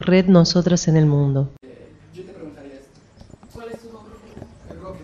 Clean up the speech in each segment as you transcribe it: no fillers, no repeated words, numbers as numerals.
Red Nosotras en el Mundo. Yo te preguntaría esto. ¿Cuál es tu nombre? El Roque.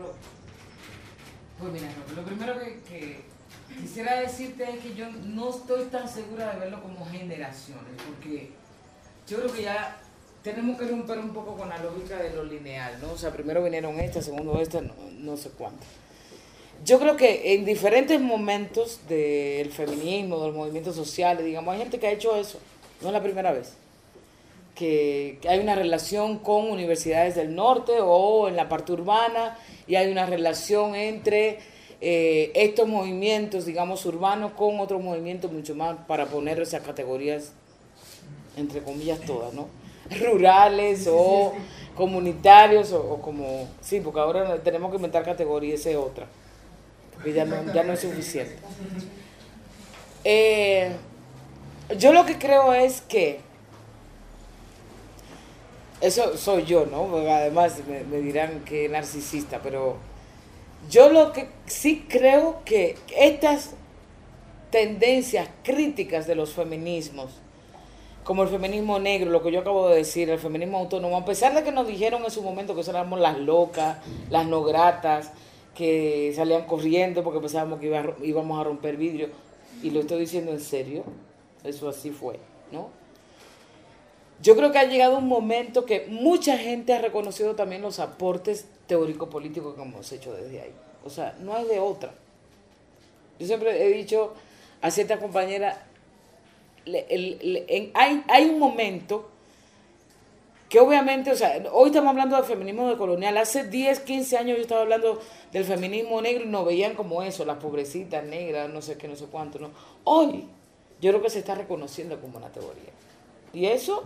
Pues mira, Roque, lo primero que quisiera decirte es que yo no estoy tan segura de verlo como generaciones, porque yo creo que ya tenemos que romper un poco con la lógica de lo lineal, ¿no? O sea, primero vinieron estas, segundo estas, no sé cuántas. Yo creo que en diferentes momentos del feminismo, de los movimientos sociales, digamos, hay gente que ha hecho eso, no es la primera vez, que hay una relación con universidades del norte o en la parte urbana, y hay una relación entre estos movimientos, digamos, urbanos con otros movimientos mucho más, para poner esas categorías, entre comillas, todas, ¿no? Rurales o comunitarios o como, sí, porque ahora tenemos que inventar categorías, esa es otra, porque ya no es suficiente. Yo lo que creo es que, eso soy yo, ¿no? Porque además me dirán que narcisista, pero yo lo que sí creo que estas tendencias críticas de los feminismos, como el feminismo negro, lo que yo acabo de decir, el feminismo autónomo, a pesar de que nos dijeron en su momento que éramos las locas, las no gratas, que salían corriendo porque pensábamos que íbamos a romper vidrio, y lo estoy diciendo en serio, eso así fue, ¿no? Yo creo que ha llegado un momento que mucha gente ha reconocido también los aportes teórico-políticos que hemos hecho desde ahí. O sea, no hay de otra. Yo siempre he dicho a cierta compañera, hay un momento que obviamente, o sea, hoy estamos hablando del feminismo decolonial, hace 10, 15 años yo estaba hablando del feminismo negro y nos veían como eso, las pobrecitas negras, no sé qué, no sé cuánto, ¿no? Hoy yo creo que se está reconociendo como una teoría. Y eso,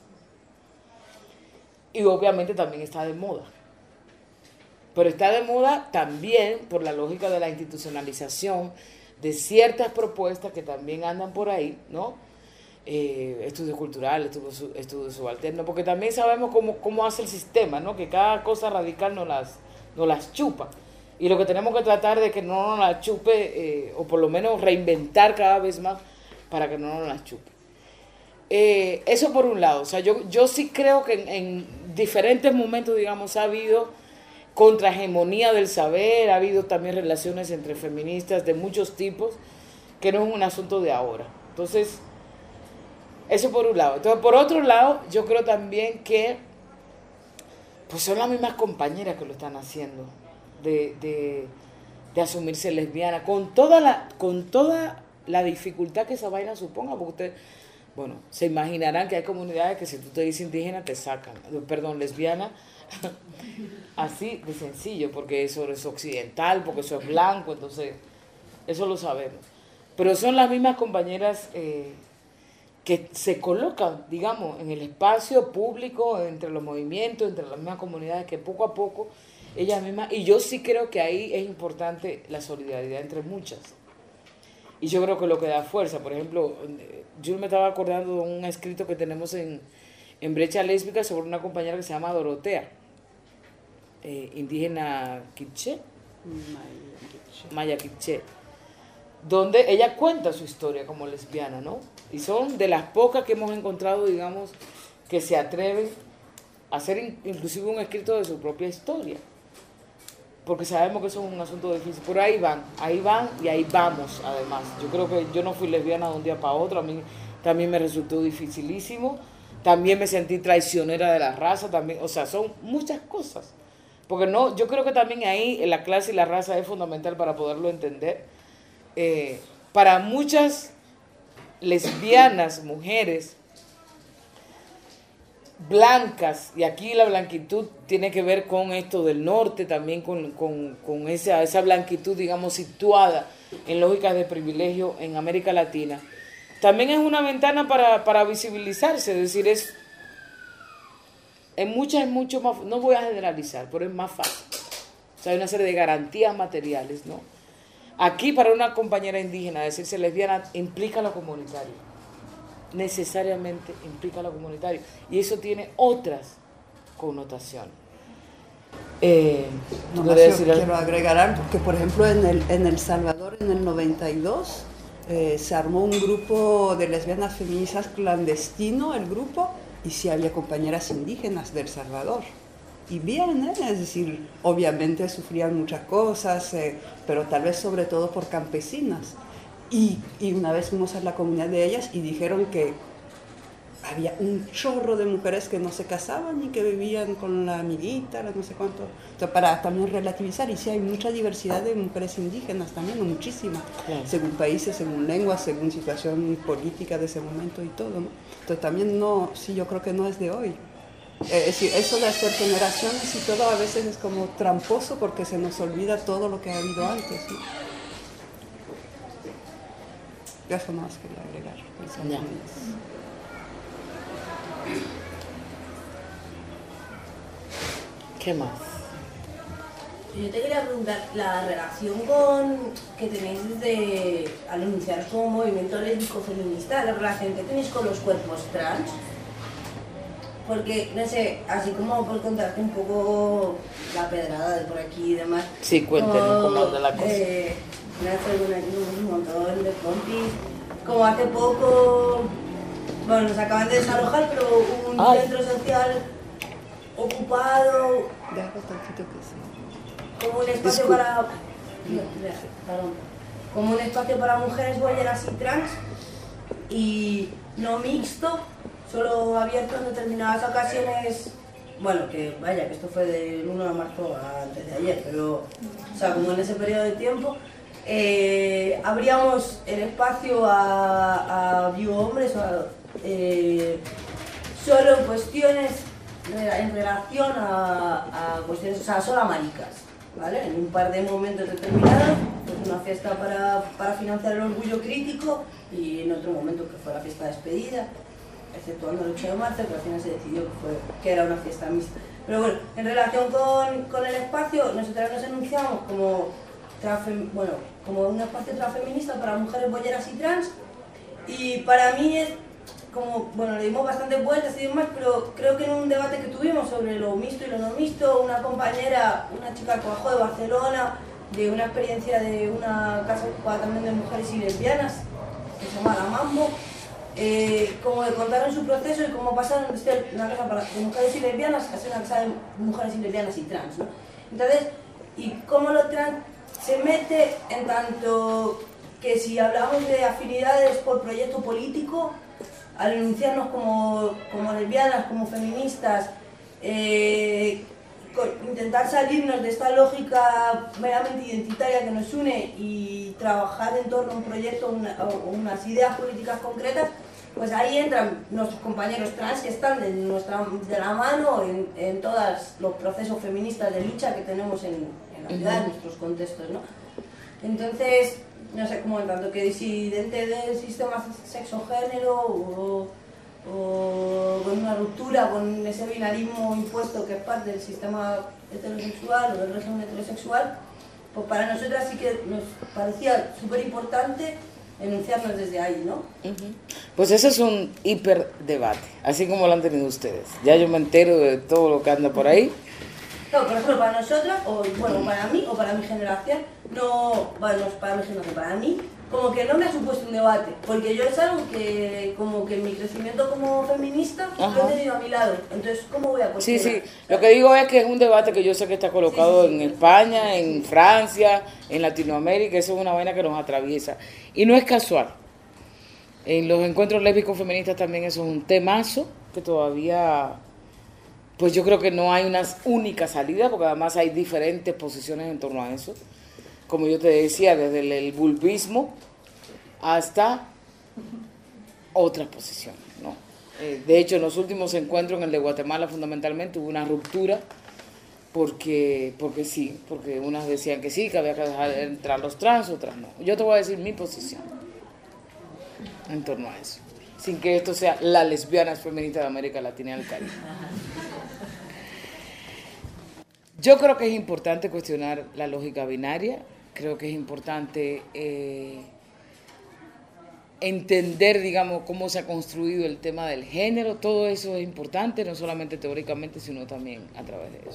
y obviamente también está de moda. Pero está de moda también por la lógica de la institucionalización de ciertas propuestas que también andan por ahí, ¿no? Estudios culturales, estudios subalternos, porque también sabemos cómo hace el sistema, ¿no? Que cada cosa radical nos las chupa. Y lo que tenemos que tratar de que no nos las chupe, o por lo menos reinventar cada vez más para que no nos las chupe. Eso por un lado. O sea, yo sí creo que en diferentes momentos, digamos, ha habido contrahegemonía del saber, ha habido también relaciones entre feministas de muchos tipos, que no es un asunto de ahora. Entonces, eso por un lado. Entonces, por otro lado, yo creo también que pues son las mismas compañeras que lo están haciendo, de asumirse lesbiana, con toda la dificultad que esa vaina suponga, porque ustedes, bueno, se imaginarán que hay comunidades que si tú te dices indígena te sacan, perdón, lesbiana, así de sencillo, porque eso es occidental, porque eso es blanco, entonces eso lo sabemos. Pero son las mismas compañeras que se colocan, digamos, en el espacio público, entre los movimientos, entre las mismas comunidades, que poco a poco ellas mismas, y yo sí creo que ahí es importante la solidaridad entre muchas. Y yo creo que lo que da fuerza, por ejemplo, yo me estaba acordando de un escrito que tenemos en Brecha Lésbica sobre una compañera que se llama Dorotea, indígena quiché, maya quiché, donde ella cuenta su historia como lesbiana, ¿no? Y son de las pocas que hemos encontrado, digamos, que se atreven a hacer inclusive un escrito de su propia historia, porque sabemos que eso es un asunto difícil, pero ahí van y ahí vamos. Además, yo creo que yo no fui lesbiana de un día para otro, a mí también me resultó dificilísimo, también me sentí traicionera de la raza, también, o sea, son muchas cosas, porque no, yo creo que también ahí la clase y la raza es fundamental para poderlo entender. Para muchas lesbianas, mujeres blancas, y aquí la blanquitud tiene que ver con esto del norte, también con esa blanquitud, digamos, situada en lógicas de privilegio en América Latina, también es una ventana para visibilizarse, es decir, en muchas es mucho más, no voy a generalizar, pero es más fácil. O sea, hay una serie de garantías materiales, ¿no? Aquí, para una compañera indígena, decirse lesbiana implica lo comunitario. Necesariamente implica lo comunitario. Y eso tiene otras connotaciones. Quiero agregar algo, que por ejemplo en El Salvador, en el 92, se armó un grupo de lesbianas feministas clandestino, el grupo, y sí había compañeras indígenas de El Salvador. Y bien, es decir, obviamente sufrían muchas cosas, pero tal vez sobre todo por campesinas. Y una vez fuimos a la comunidad de ellas y dijeron que había un chorro de mujeres que no se casaban y que vivían con la amiguita, no sé cuánto. Entonces, para también relativizar, y sí hay mucha diversidad de mujeres indígenas también, o muchísimas, según países, según lenguas, según situación política de ese momento y todo, ¿no? Entonces también no, sí, yo creo que no es de hoy. Es decir, eso de hacer generaciones y todo a veces es como tramposo porque se nos olvida todo lo que ha habido antes, ¿no? Eso más quería agregar. ¿Qué más? Yo te quería preguntar, la relación que tenéis desde al anunciar como movimiento lésbico feminista, la relación que tenéis con los cuerpos trans, porque, no sé, así como por contarte un poco la pedrada de por aquí y demás. Sí, cuéntenos cómo anda la cosa. Me hace un montón de compis, como hace poco, bueno, nos acaban de desalojar, pero hubo un centro social ocupado, como un espacio para... como un espacio para mujeres bolleras y trans, y no mixto, solo abierto en determinadas ocasiones. Bueno, que vaya, que esto fue del 1 de marzo a antes de ayer, pero, o sea, como en ese periodo de tiempo, abríamos el espacio a biohombres, solo cuestiones en relación a cuestiones, o sea, solo a maricas, ¿vale? En un par de momentos determinados, pues una fiesta para financiar el orgullo crítico, y en otro momento que fue la fiesta de despedida, exceptuando el 8 de marzo, que al final se decidió que era una fiesta mixta. Pero bueno, en relación con el espacio, nosotros nos anunciamos como un espacio transfeminista para mujeres bolleras y trans, y para mí es como, bueno, le dimos bastantes vueltas y demás, pero creo que en un debate que tuvimos sobre lo mixto y lo no mixto, una compañera, una chica que bajó de Barcelona, de una experiencia de una casa ocupada también de mujeres y lesbianas, que se llama La Mambo, como de contaron su proceso y cómo pasaron de ser una casa de mujeres y lesbianas a ser una casa de mujeres y lesbianas y trans, ¿no? Entonces, y cómo lo trans se mete en tanto que si hablamos de afinidades por proyecto político, al enunciarnos como lesbianas, como feministas, intentar salirnos de esta lógica meramente identitaria que nos une y trabajar en torno a un proyecto o unas ideas políticas concretas, pues ahí entran nuestros compañeros trans que están de la mano en todos los procesos feministas de lucha que tenemos en la ciudad, en nuestros contextos, ¿no? Entonces, no sé, como en tanto que disidente del sistema sexo-género o con una ruptura con ese binarismo impuesto que es parte del sistema heterosexual o del régimen heterosexual, pues para nosotras sí que nos parecía súper importante enunciarnos desde ahí, ¿no? Pues eso es un hiperdebate, así como lo han tenido ustedes. Ya yo me entero de todo lo que anda por ahí. No, por ejemplo, para nosotras, o bueno, para mí o para mi generación, no, bueno, para mi generación, para mí, como que no me ha supuesto un debate, porque yo es algo que, como que en mi crecimiento como feminista, lo he tenido a mi lado, entonces, ¿cómo voy a cuestionar? Sí, lo que digo es que es un debate que yo sé que está colocado en España, en Francia, en Latinoamérica, eso es una vaina que nos atraviesa, y no es casual. En los encuentros lésbicos feministas también eso es un temazo que todavía... Pues yo creo que no hay una única salida, porque además hay diferentes posiciones en torno a eso. Como yo te decía, desde el vulvismo hasta otras posiciones, ¿no? De hecho, en los últimos encuentros, en el de Guatemala fundamentalmente, hubo una ruptura, porque unas decían que sí, que había que dejar entrar los trans, otras no. Yo te voy a decir mi posición en torno a eso, sin que esto sea la lesbiana feminista de América Latina y el Caribe. Yo creo que es importante cuestionar la lógica binaria, creo que es importante entender, digamos, cómo se ha construido el tema del género, todo eso es importante, no solamente teóricamente, sino también a través de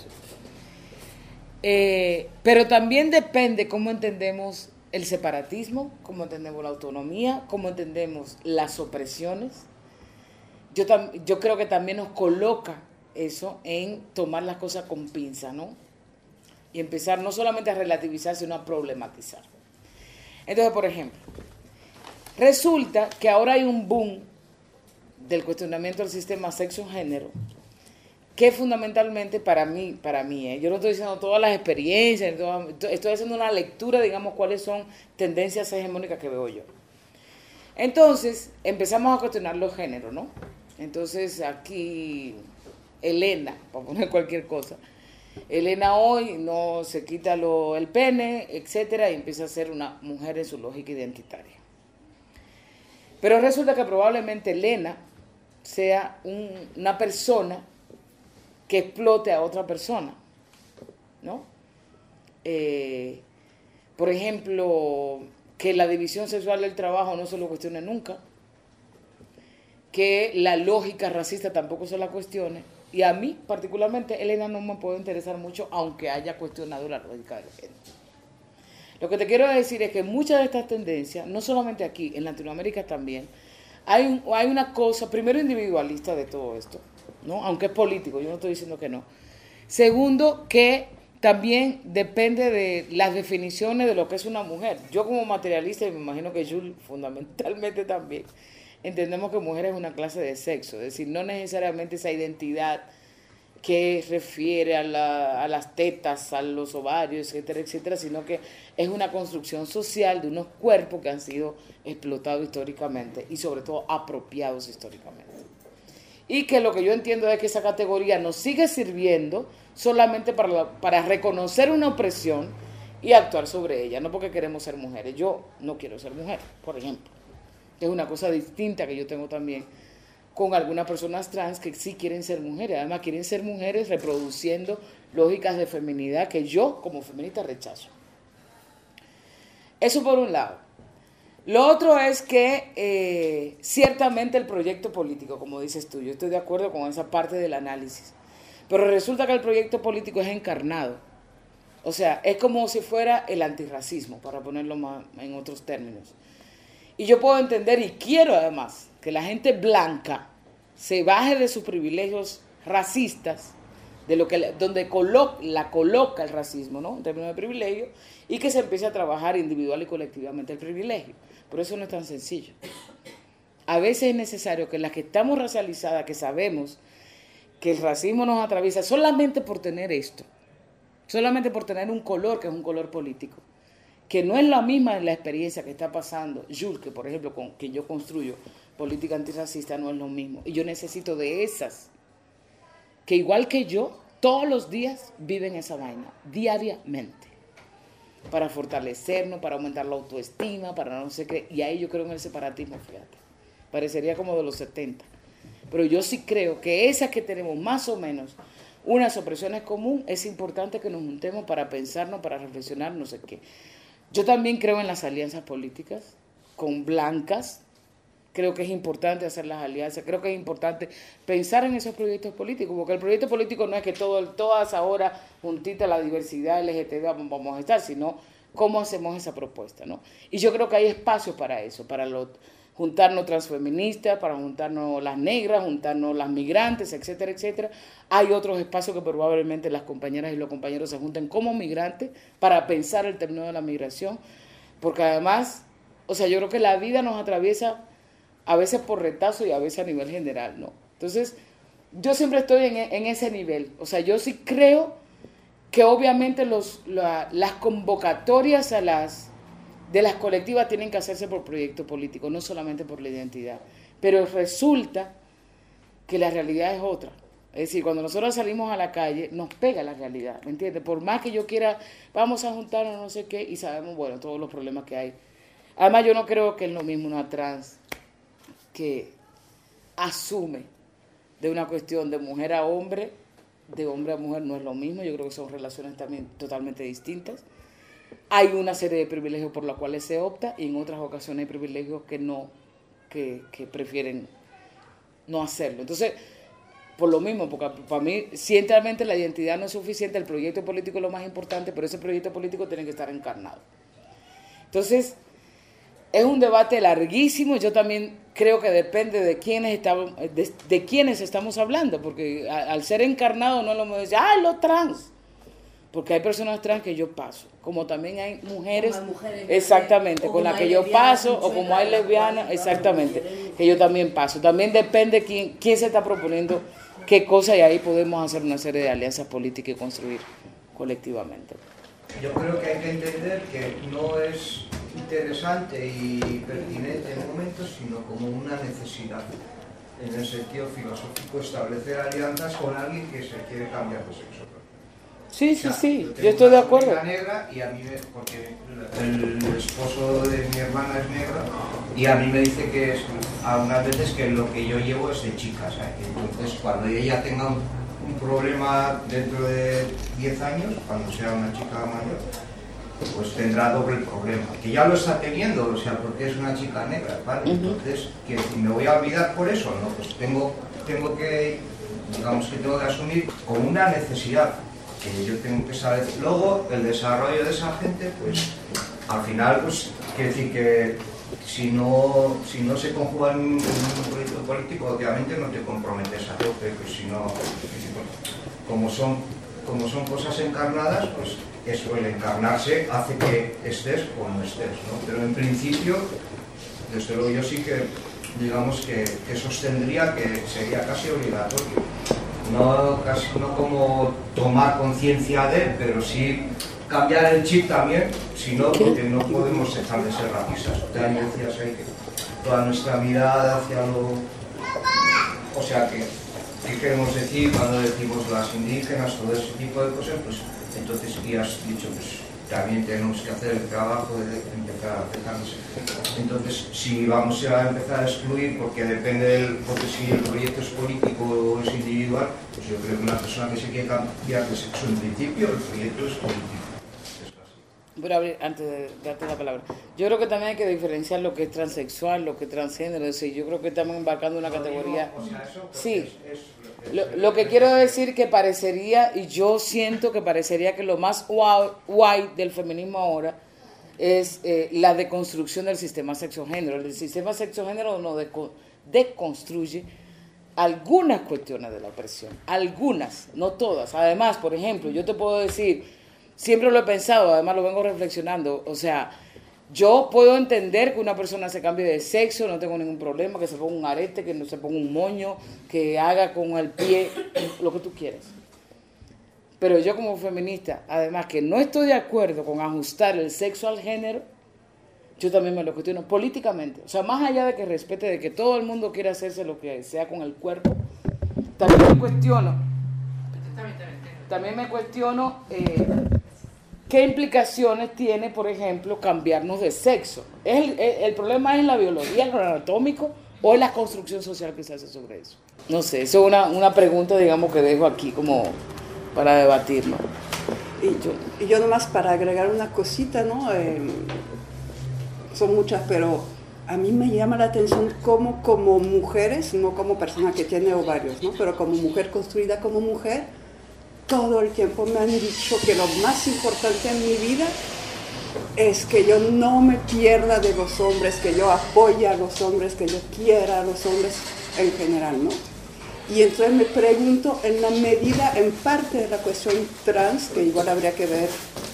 eso. Pero también depende cómo entendemos el separatismo, cómo entendemos la autonomía, cómo entendemos las opresiones, yo creo que también nos coloca eso en tomar las cosas con pinza, ¿no? Y empezar no solamente a relativizar, sino a problematizar. Entonces, por ejemplo, resulta que ahora hay un boom del cuestionamiento del sistema sexo-género, que fundamentalmente para mí, yo no estoy diciendo todas las experiencias, estoy haciendo una lectura, digamos, cuáles son tendencias hegemónicas que veo yo. Entonces, empezamos a cuestionar los géneros, ¿no? Entonces, aquí, Elena, para poner cualquier cosa, Elena hoy no se quita el pene, etcétera, y empieza a ser una mujer en su lógica identitaria. Pero resulta que probablemente Elena sea una persona que explote a otra persona, ¿no? Por ejemplo, que la división sexual del trabajo no se lo cuestione nunca, que la lógica racista tampoco se la cuestione, y a mí particularmente Elena no me puede interesar mucho, aunque haya cuestionado la lógica del género. Lo que te quiero decir es que muchas de estas tendencias, no solamente aquí, en Latinoamérica también, hay una cosa, primero, individualista de todo esto, ¿no? Aunque es político, yo no estoy diciendo que no. Segundo, que también depende de las definiciones de lo que es una mujer. Yo como materialista, y me imagino que Jules fundamentalmente también, entendemos que mujer es una clase de sexo, es decir, no necesariamente esa identidad que refiere a las tetas, a los ovarios, etcétera, etcétera, sino que es una construcción social de unos cuerpos que han sido explotados históricamente y sobre todo apropiados históricamente. Y que lo que yo entiendo es que esa categoría nos sigue sirviendo solamente para reconocer una opresión y actuar sobre ella, no porque queremos ser mujeres. Yo no quiero ser mujer, por ejemplo. Es una cosa distinta que yo tengo también con algunas personas trans que sí quieren ser mujeres. Además, quieren ser mujeres reproduciendo lógicas de feminidad que yo, como feminista, rechazo. Eso por un lado. Lo otro es que ciertamente el proyecto político, como dices tú, yo estoy de acuerdo con esa parte del análisis, pero resulta que el proyecto político es encarnado. O sea, es como si fuera el antirracismo, para ponerlo más en otros términos. Y yo puedo entender, y quiero además, que la gente blanca se baje de sus privilegios racistas, de donde la coloca el racismo, ¿no? En términos de privilegio, y que se empiece a trabajar individual y colectivamente el privilegio. Pero eso no es tan sencillo. A veces es necesario que las que estamos racializadas, que sabemos que el racismo nos atraviesa solamente por tener esto, solamente por tener un color que es un color político, que no es la misma en la experiencia que está pasando Jules, que por ejemplo con quien yo construyo política antirracista, no es lo mismo. Y yo necesito de esas, que igual que yo, todos los días viven esa vaina, diariamente, para fortalecernos, para aumentar la autoestima, para no sé qué. Y ahí yo creo en el separatismo, fíjate. Parecería como de los 70. Pero yo sí creo que esas que tenemos más o menos unas opresiones comunes, es importante que nos juntemos para pensarnos, para reflexionar, no sé qué. Yo también creo en las alianzas políticas con blancas. Creo que es importante hacer las alianzas. Creo que es importante pensar en esos proyectos políticos, porque el proyecto político no es que todas ahora juntitas la diversidad LGTB vamos a estar, sino cómo hacemos esa propuesta, ¿no? Y yo creo que hay espacios para eso, para juntarnos transfeministas, para juntarnos las negras, juntarnos las migrantes, etcétera, etcétera. Hay otros espacios que probablemente las compañeras y los compañeros se junten como migrantes para pensar el término de la migración, porque además, o sea, yo creo que la vida nos atraviesa a veces por retazo y a veces a nivel general, ¿no? Entonces, yo siempre estoy en ese nivel. O sea, yo sí creo que obviamente las convocatorias de las colectivas tienen que hacerse por proyecto político, no solamente por la identidad. Pero resulta que la realidad es otra. Es decir, cuando nosotros salimos a la calle, nos pega la realidad, ¿me entiendes? Por más que yo quiera, vamos a juntarnos, no sé qué, y sabemos, bueno, todos los problemas que hay. Además, yo no creo que es lo mismo una trans que asume de una cuestión de mujer a hombre, de hombre a mujer no es lo mismo. Yo creo que son relaciones también totalmente distintas. Hay una serie de privilegios por los cuales se opta y en otras ocasiones hay privilegios que prefieren no hacerlo. Entonces, por lo mismo, porque para mí, ciertamente la identidad no es suficiente, el proyecto político es lo más importante, pero ese proyecto político tiene que estar encarnado. Entonces, Es un debate larguísimo. Yo también creo que depende de quiénes estamos hablando, porque al ser encarnado no lo me dice, los trans. Porque hay personas trans que yo paso, como también hay mujeres exactamente, con las que yo paso, o como hay lesbianas, exactamente, que yo también paso. También depende quién se está proponiendo qué cosa, y ahí podemos hacer una serie de alianzas políticas y construir colectivamente. Yo creo que hay que entender que no es interesante y pertinente en el momento, sino como una necesidad, en el sentido filosófico, establecer alianzas con alguien que se quiere cambiar de sexo. Sí, yo estoy de acuerdo. Negra, y a mí porque el esposo de mi hermana es negro, y a mí me dice que es algunas veces que lo que yo llevo es de chicas, entonces cuando ella tenga un problema dentro de 10 años, cuando sea una chica mayor, pues tendrá doble problema, que ya lo está teniendo, porque es una chica negra, ¿vale? Entonces, que me voy a olvidar por eso, ¿no? Pues tengo que, digamos que tengo que asumir como una necesidad, que yo tengo que saber. Luego, el desarrollo de esa gente, pues, al final, pues, quiere decir que si no se conjuga en un proyecto político, obviamente no te comprometes a tope, pues si no, como son cosas encarnadas, pues eso, el encarnarse hace que estés o no estés, ¿no? Pero en principio, desde luego yo sí que, digamos que sostendría que sería casi obligatorio. No como tomar conciencia de él, pero sí cambiar el chip también, si no, porque no podemos dejar de ser racistas. Usted decías ahí que toda nuestra mirada hacia lo... O sea, ¿qué queremos decir cuando decimos las indígenas, todo ese tipo de cosas? Pues entonces, y has dicho, pues también tenemos que hacer el trabajo de empezar a acercarnos. Entonces, si vamos a empezar a excluir, porque porque si el proyecto es político o es individual, pues yo creo que una persona que se quiere cambiar de sexo en principio, el proyecto es político. Pero antes de darte la palabra, yo creo que también hay que diferenciar lo que es transexual, lo que es transgénero, es decir, yo creo que estamos embarcando una categoría... Sí, lo que quiero decir que parecería, y yo siento que parecería que lo más guay del feminismo ahora es la deconstrucción del sistema sexogénero. El sistema sexogénero nos deconstruye algunas cuestiones de la opresión, algunas, no todas. Además, por ejemplo, yo te puedo decir, siempre lo he pensado, además lo vengo reflexionando, o sea, yo puedo entender que una persona se cambie de sexo, no tengo ningún problema, que se ponga un arete, que no se ponga un moño, que haga con el pie lo que tú quieras. Pero yo como feminista, además que no estoy de acuerdo con ajustar el sexo al género, yo también me lo cuestiono políticamente. O sea, más allá de que respete de que todo el mundo quiera hacerse lo que sea con el cuerpo, también me cuestiono qué implicaciones tiene, por ejemplo, cambiarnos de sexo. El problema es en la biología, en lo anatómico, o en la construcción social que se hace sobre eso. No sé, eso es una pregunta, digamos, que dejo aquí como para debatirlo. Y yo nomás para agregar una cosita, ¿no? Son muchas, pero a mí me llama la atención cómo como mujeres, no como persona que tiene ovarios, ¿no? Pero como mujer construida como mujer, todo el tiempo me han dicho que lo más importante en mi vida es que yo no me pierda de los hombres, que yo apoye a los hombres, que yo quiera a los hombres en general, ¿no? Y entonces me pregunto, en la medida, en parte de la cuestión trans, que igual habría que ver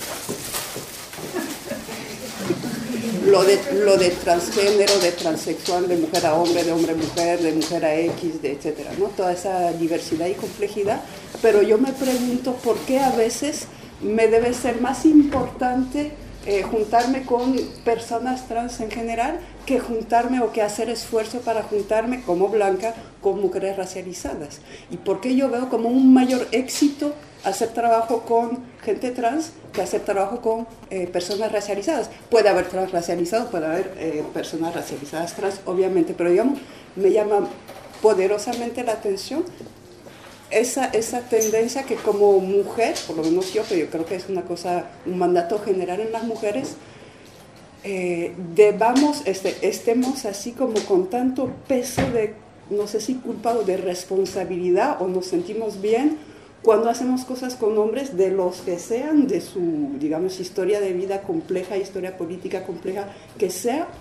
lo de transgénero, de transexual, de mujer a hombre, de hombre a mujer, de mujer a X, de etcétera, ¿no? Toda esa diversidad y complejidad. Pero yo me pregunto por qué a veces me debe ser más importante juntarme con personas trans en general que juntarme o que hacer esfuerzo para juntarme como blanca con mujeres racializadas. Y por qué yo veo como un mayor éxito hacer trabajo con gente trans que hacer trabajo con personas racializadas. Puede haber trans racializados, puede haber personas racializadas trans, obviamente, pero digamos, me llama poderosamente la atención esa tendencia que como mujer, por lo menos yo, pero yo creo que es una cosa, un mandato general en las mujeres, estemos así como con tanto peso de, no sé si culpa o de responsabilidad, o nos sentimos bien cuando hacemos cosas con hombres de los que sean, de su, digamos, historia de vida compleja, historia política compleja, que sea,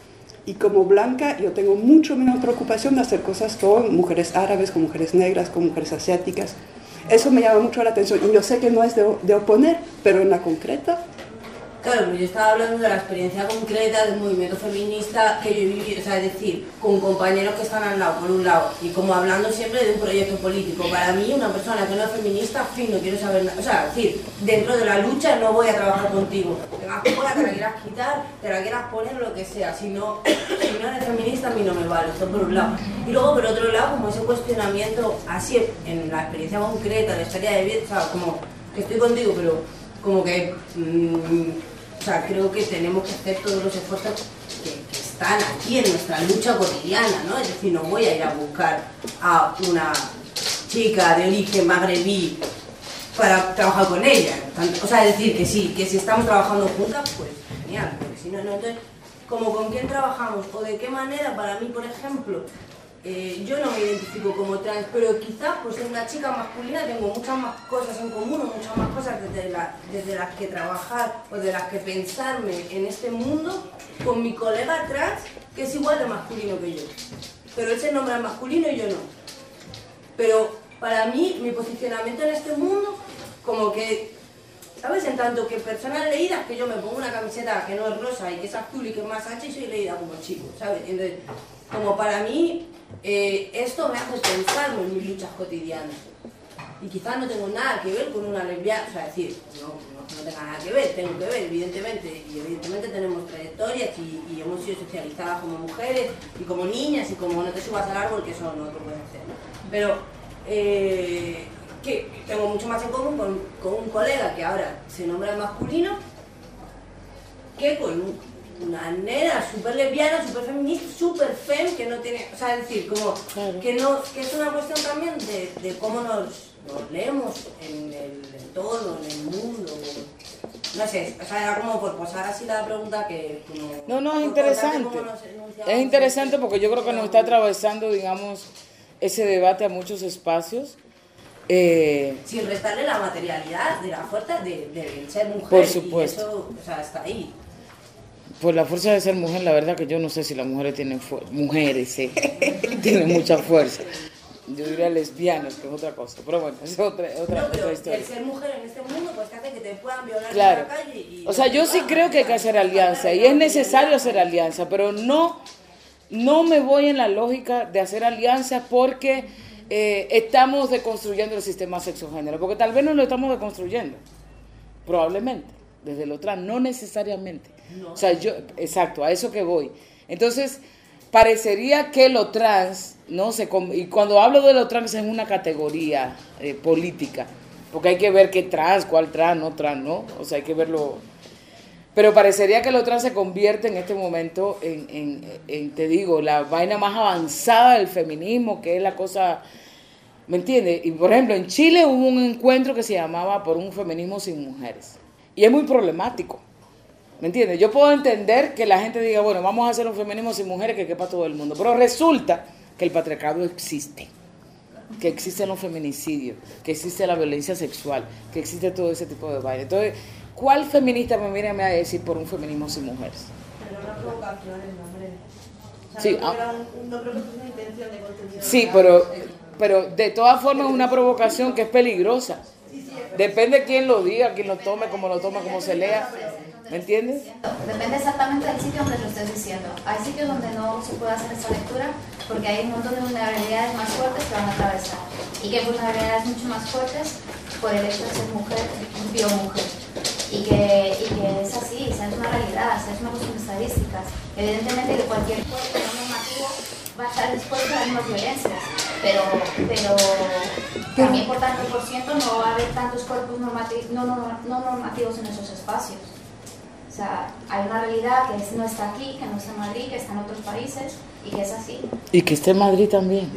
Y como blanca yo tengo mucho menos preocupación de hacer cosas con mujeres árabes, con mujeres negras, con mujeres asiáticas. Eso me llama mucho la atención y yo sé que no es de oponer, pero en la concreta... Claro, yo estaba hablando de la experiencia concreta del movimiento feminista que yo he vivido, o sea, es decir, con compañeros que están al lado, por un lado, y como hablando siempre de un proyecto político. Para mí, una persona que no es feminista, fin, no quiero saber nada. O sea, es decir, dentro de la lucha no voy a trabajar contigo. Te vas fuera, te la quieras quitar, te la quieras poner, lo que sea. Si no eres feminista, a mí no me vale, esto por un lado. Y luego, por otro lado, como ese cuestionamiento, así, en la experiencia concreta, la historia de vida, o sea, como que estoy contigo, pero como que... o sea, creo que tenemos que hacer todos los esfuerzos que están aquí en nuestra lucha cotidiana, ¿no? Es decir, no voy a ir a buscar a una chica de origen magrebí para trabajar con ella. O sea, es decir, que sí, que si estamos trabajando juntas, pues genial, porque si no, entonces, como con quién trabajamos o de qué manera, para mí, por ejemplo, yo no me identifico como trans, pero quizás pues en una chica masculina tengo muchas más cosas en común o muchas más cosas desde las que trabajar o de las que pensarme en este mundo con mi colega trans que es igual de masculino que yo. Pero él se nombra masculino y yo no. Pero para mí, mi posicionamiento en este mundo, como que, ¿sabes? En tanto que personas leídas, que yo me pongo una camiseta que no es rosa y que es azul y que es más ancha y soy leída como chico, ¿sabes? Entonces, como para mí, esto me hace pensarme en mis luchas cotidianas. Y quizás no tengo nada que ver con una lesbiana, o sea, decir, no tenga nada que ver, tengo que ver, evidentemente, y evidentemente tenemos trayectorias y hemos sido socializadas como mujeres y como niñas y como no te subas al árbol, que eso no te puedes hacer, ¿no? Pero que tengo mucho más en común con un colega que ahora se nombra masculino que con una nena súper lesbiana, súper feminista, súper fem, que no tiene, o sea, es decir, como claro. que es una cuestión también de cómo nos leemos en el entorno, en el mundo, no sé, o sea, era como por posar así la pregunta que... Como, no, es interesante, es interesante porque yo creo que nos está atravesando, digamos, ese debate a muchos espacios. Sin restarle la materialidad de la fuerza de ser mujer, por supuesto. Y eso, o sea, está ahí. Por la fuerza de ser mujer, la verdad que yo no sé si las mujeres tienen tienen mucha fuerza. Yo diría lesbianas, que es otra cosa, pero bueno, es otra historia. El ser mujer en este mundo, pues te hace que te puedan violar claro. en la calle. Y o sea, yo sí creo que hay que hacer alianza, y es necesario hacer alianza, pero no me voy en la lógica de hacer alianza porque estamos deconstruyendo el sistema sexogénero, porque tal vez no lo estamos deconstruyendo, probablemente, desde lo trans, no necesariamente. No. O sea, exacto, a eso que voy. Entonces, parecería que lo trans, ¿no? Y cuando hablo de lo trans es una categoría política, porque hay que ver qué trans, cuál trans, ¿no? O sea, hay que verlo. Pero parecería que lo trans se convierte en este momento en te digo, la vaina más avanzada del feminismo, que es la cosa, ¿me entiendes? Y por ejemplo, en Chile hubo un encuentro que se llamaba Por un feminismo sin mujeres. Y es muy problemático. ¿Me entiendes? Yo puedo entender que la gente diga, bueno, vamos a hacer un feminismo sin mujeres que quepa todo el mundo. Pero resulta que el patriarcado existe. Que existen los feminicidios, que existe la violencia sexual, que existe todo ese tipo de vaina. Entonces, ¿cuál feminista me viene a decir por un feminismo sin mujeres? Pero una provocación, hombre. O sea, sí, no creo que fue una intención de contenido. Sí, pero de todas formas es una provocación que es peligrosa. Depende de quién lo diga, quién lo tome, cómo se lea. ¿Me entiendes? Depende exactamente del sitio donde lo estés diciendo. Hay sitios donde no se puede hacer esa lectura porque hay un montón de vulnerabilidades más fuertes que van a atravesar. Y que hay vulnerabilidades mucho más fuertes por el hecho de ser mujer, biomujer. Y que es así, esa es una realidad, esa es una cuestión de estadísticas. Evidentemente que cualquier cuerpo no normativo va a estar expuesto a las mismas violencias, pero también por tanto por ciento no va a haber tantos cuerpos no normativos en esos espacios. O sea, hay una realidad que no está aquí, que no está en Madrid, que está en otros países y que es así. Y que esté en Madrid también.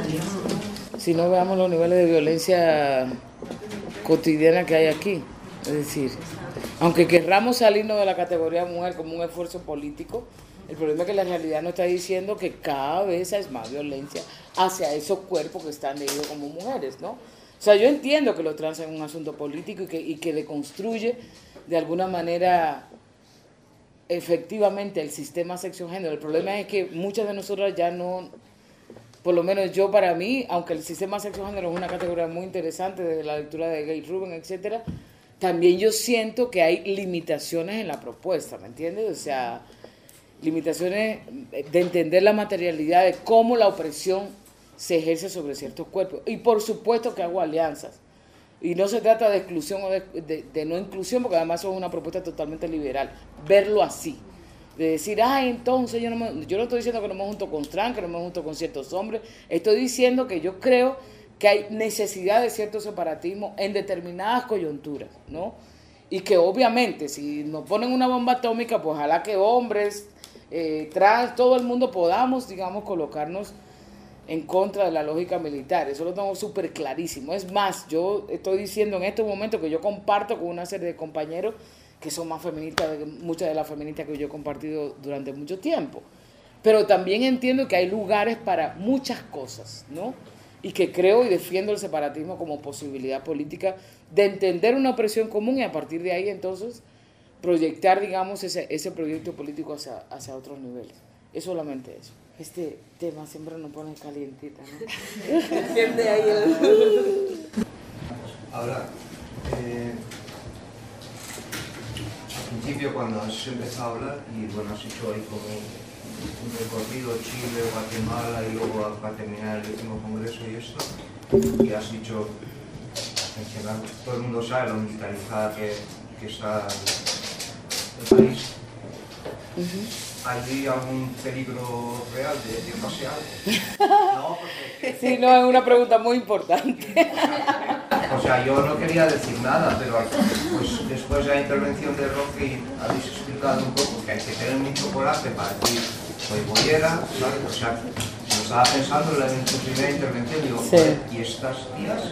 Si no, veamos los niveles de violencia cotidiana que hay aquí. Es decir, aunque querramos salirnos de la categoría mujer como un esfuerzo político, el problema es que la realidad nos está diciendo que cada vez hay más violencia hacia esos cuerpos que están leídos como mujeres, ¿no? O sea, yo entiendo que lo trans es un asunto político y que deconstruye de alguna manera efectivamente el sistema sexo-género. El problema es que muchas de nosotras ya no, por lo menos yo para mí, aunque el sistema sexo-género es una categoría muy interesante desde la lectura de Gay Rubin, etcétera, también yo siento que hay limitaciones en la propuesta, ¿me entiendes? O sea, limitaciones de entender la materialidad de cómo la opresión se ejerce sobre ciertos cuerpos. Y por supuesto que hago alianzas. Y no se trata de exclusión o de no inclusión, porque además eso es una propuesta totalmente liberal. Verlo así. De decir, ay, entonces yo no estoy diciendo que no me junto con trans, que no me junto con ciertos hombres. Estoy diciendo que yo creo que hay necesidad de cierto separatismo en determinadas coyunturas, ¿no? Y que obviamente si nos ponen una bomba atómica, pues ojalá que hombres, trans, todo el mundo podamos, digamos, colocarnos en contra de la lógica militar. Eso lo tengo súper clarísimo. Es más, yo estoy diciendo en estos momentos que yo comparto con una serie de compañeros que son más feministas que muchas de las feministas que yo he compartido durante mucho tiempo. Pero también entiendo que hay lugares para muchas cosas, ¿no? Y que creo y defiendo el separatismo como posibilidad política de entender una opresión común y a partir de ahí entonces proyectar, digamos, ese proyecto político hacia otros niveles. Es solamente eso. Este tema siempre nos pone calientita, ¿no? Siempre ahí Ahora, al principio cuando has empezado a hablar, y bueno, has hecho ahí como un recorrido Chile, Guatemala y luego para terminar el último congreso y esto, y has dicho, mencionar, todo el mundo sabe lo militarizada que está el país. ¿Hay algún peligro real de que pase algo? No, porque... Sí, no, es una pregunta muy importante. O sea, yo no quería decir nada, pero pues, después de la intervención de Roque habéis explicado un poco que hay que tener mucho coraje para decir soy boyera, ¿sabes? O sea, yo estaba pensando en tu primera intervención, digo, sí. Y estas tías,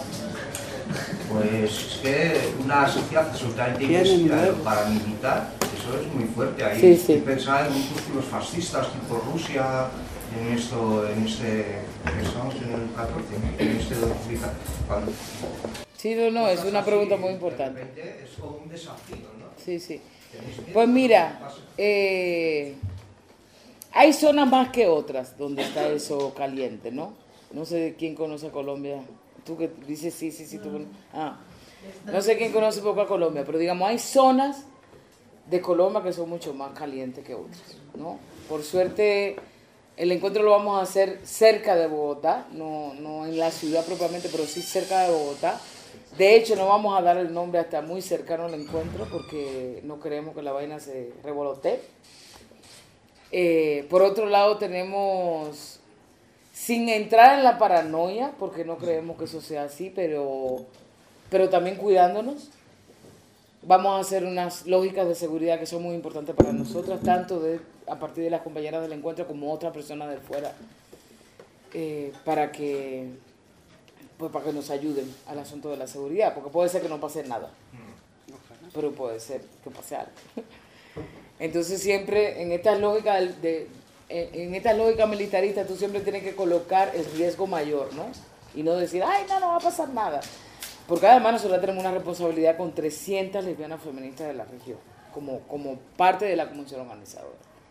pues es que una sociedad absolutamente investida, paramilitar, eso es muy fuerte. Ahí sí, sí. Pensar en grupúsculos fascistas tipo Rusia, en este, estamos en el 14, en este 2014. Sí, no, es una pregunta muy importante. Es como un desafío, ¿no? Sí, sí. Pues mira, hay zonas más que otras donde está eso caliente, ¿no? No sé quién conoce a Colombia. Tú que dices sí, tú. No sé quién conoce poco a Colombia, pero digamos, hay zonas de Colombia que son mucho más calientes que otras, ¿no? Por suerte, el encuentro lo vamos a hacer cerca de Bogotá, no en la ciudad propiamente, pero sí cerca de Bogotá. De hecho, no vamos a dar el nombre hasta muy cercano al encuentro porque no queremos que la vaina se revolotee. Por otro lado, tenemos, sin entrar en la paranoia, porque no creemos que eso sea así, pero también cuidándonos, vamos a hacer unas lógicas de seguridad que son muy importantes para nosotras, tanto a partir de las compañeras del encuentro como otras personas de fuera, para que nos ayuden al asunto de la seguridad, porque puede ser que no pase nada, pero puede ser que pase algo. Entonces siempre en esta lógica en esta lógica militarista tú siempre tienes que colocar el riesgo mayor, ¿no? Y no decir, ay, no va a pasar nada. Porque además nosotros tenemos una responsabilidad con 300 lesbianas feministas de la región, como parte de la convención organizadora.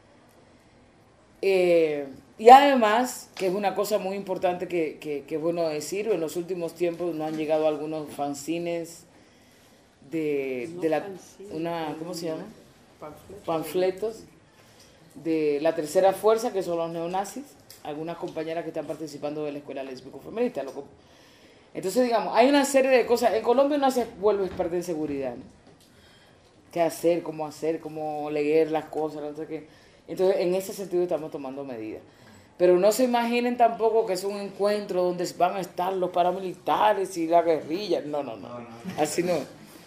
Y además, que es una cosa muy importante que es bueno decir, en los últimos tiempos nos han llegado algunos fanzines ¿cómo se llama? Panfletos de la tercera fuerza, que son los neonazis, algunas compañeras que están participando de la escuela lésbico-feminista. Entonces, digamos, hay una serie de cosas. En Colombia no se vuelve experta en seguridad, ¿no? ¿Qué hacer? ¿Cómo leer las cosas? No sé qué. Entonces, en ese sentido estamos tomando medidas. Pero no se imaginen tampoco que es un encuentro donde van a estar los paramilitares y la guerrilla. No. Así no.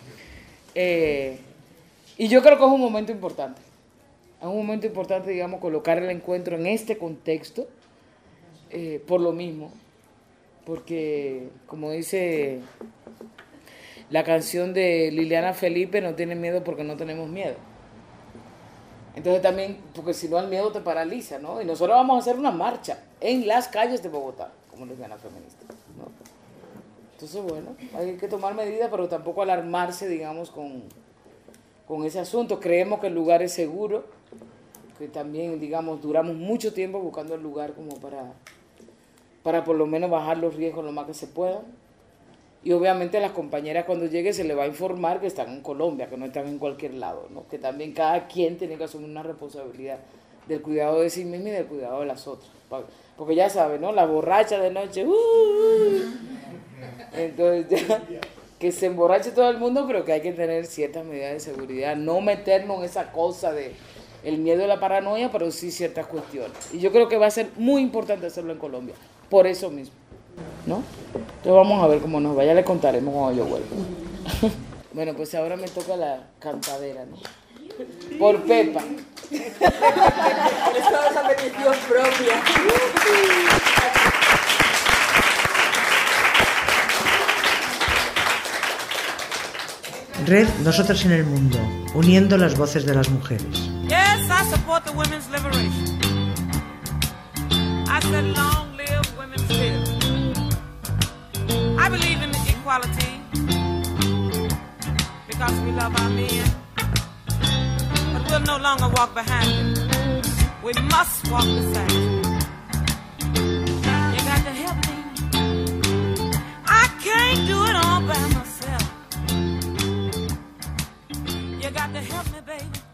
Y yo creo que es un momento importante. Es un momento importante, digamos, colocar el encuentro en este contexto, por lo mismo. Porque, como dice la canción de Liliana Felipe, no tienen miedo porque no tenemos miedo. Entonces también, porque si no el miedo te paraliza, ¿no? Y nosotros vamos a hacer una marcha en las calles de Bogotá, como lesbiana feminista, ¿no? Entonces, bueno, hay que tomar medidas, pero tampoco alarmarse, digamos, con con ese asunto. Creemos que el lugar es seguro, que también, digamos, duramos mucho tiempo buscando el lugar como para por lo menos bajar los riesgos lo más que se pueda. Y obviamente a las compañeras cuando llegue se les va a informar que están en Colombia, que no están en cualquier lado, ¿no? Que también cada quien tiene que asumir una responsabilidad del cuidado de sí misma y del cuidado de las otras. Porque ya saben, ¿no? La borracha de noche, entonces ya, que se emborrache todo el mundo, pero que hay que tener ciertas medidas de seguridad, no meternos en esa cosa de el miedo y la paranoia, pero sí ciertas cuestiones. Y yo creo que va a ser muy importante hacerlo en Colombia, por eso mismo, ¿no? Entonces vamos a ver cómo nos va, ya les contaremos cuando yo vuelva. Bueno, pues ahora me toca la cantadera, ¿no? Por Pepa. Esa es la petición propia. Red Nosotras en el Mundo, uniendo las voces de las mujeres. Yes, I support the women's liberation. I said long live women's liberty. I believe in equality because we love our men. But we'll no longer walk behind them. We must walk beside them. You got to help me. I can't do it all by myself. You got to help me, baby.